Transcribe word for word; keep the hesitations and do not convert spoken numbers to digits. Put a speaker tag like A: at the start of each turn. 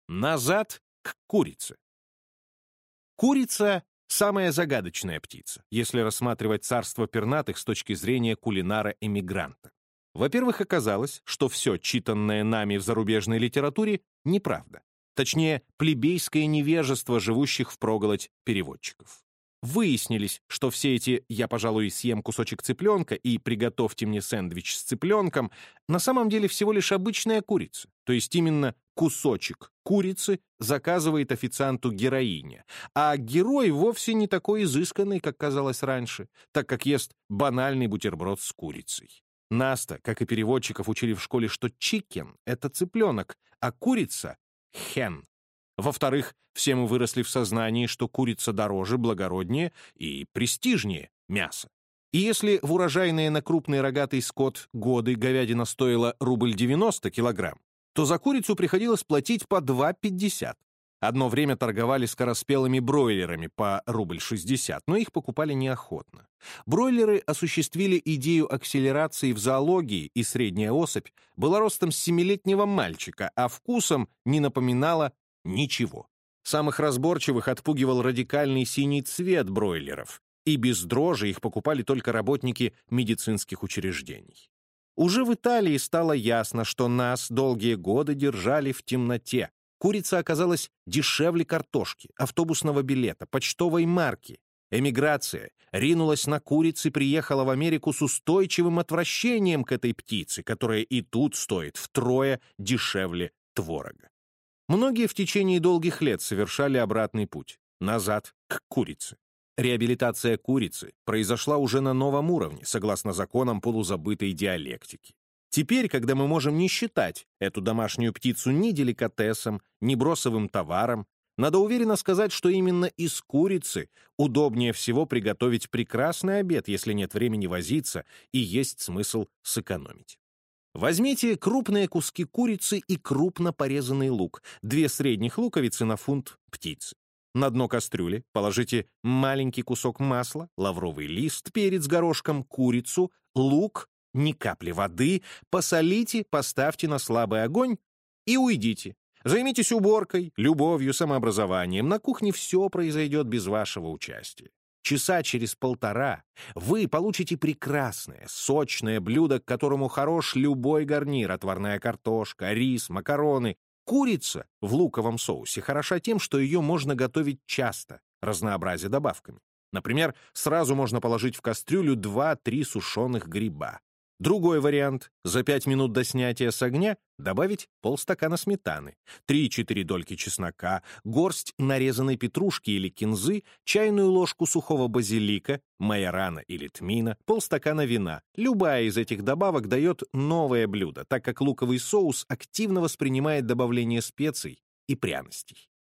A: Назад к курице. Курица — самая загадочная птица, если рассматривать царство пернатых с точки зрения кулинара-эмигранта. Во-первых, оказалось, что все, читанное нами в зарубежной литературе, неправда. Точнее, плебейское невежество живущих впроголодь переводчиков. Выяснились, что все эти «я, пожалуй, съем кусочек цыпленка» и «приготовьте мне сэндвич с цыпленком» на самом деле всего лишь обычная курица, то есть именно кусочек курицы заказывает официанту героиня, а герой вовсе не такой изысканный, как казалось раньше, так как ест банальный бутерброд с курицей. Нас-то, как и переводчиков, учили в школе, что chicken — это цыпленок, а курица — hen. Во-вторых, все мы выросли в сознании, что курица дороже, благороднее и престижнее мяса. И если в урожайные на крупный рогатый скот годы говядина стоила рубль девяносто килограмм, то за курицу приходилось платить по два пятьдесят. Одно время торговали скороспелыми бройлерами по рубль шестьдесят, но их покупали неохотно. Бройлеры осуществили идею акселерации в зоологии, и средняя особь была ростом семилетнего мальчика, а вкусом не напоминала ничего. Самых разборчивых отпугивал радикальный синий цвет бройлеров, и без дрожи их покупали только работники медицинских учреждений. Уже в Италии стало ясно, что нас долгие годы держали в темноте. Курица оказалась дешевле картошки, автобусного билета, почтовой марки. Эмиграция ринулась на куриц и приехала в Америку с устойчивым отвращением к этой птице, которая и тут стоит втрое дешевле творога. Многие в течение долгих лет совершали обратный путь, назад к курице. Реабилитация курицы произошла уже на новом уровне, согласно законам полузабытой диалектики. Теперь, когда мы можем не считать эту домашнюю птицу ни деликатесом, ни бросовым товаром, надо уверенно сказать, что именно из курицы удобнее всего приготовить прекрасный обед, если нет времени возиться и есть смысл сэкономить. Возьмите крупные куски курицы и крупно порезанный лук, две средних луковицы на фунт птицы. На дно кастрюли положите маленький кусок масла, лавровый лист, перец горошком, курицу, лук, ни капли воды, посолите, поставьте на слабый огонь и уйдите. Займитесь уборкой, любовью, самообразованием. На кухне все произойдет без вашего участия. Часа через полтора вы получите прекрасное, сочное блюдо, к которому хорош любой гарнир: отварная картошка, рис, макароны. Курица в луковом соусе хороша тем, что ее можно готовить часто, разнообразя добавками. Например, сразу можно положить в кастрюлю два-три сушеных гриба. Другой вариант — за пять минут до снятия с огня добавить полстакана сметаны, три-четыре дольки чеснока, горсть нарезанной петрушки или кинзы, чайную ложку сухого базилика, майорана или тмина, полстакана вина. Любая из этих добавок дает новое блюдо, так как луковый соус активно воспринимает добавление специй и пряностей.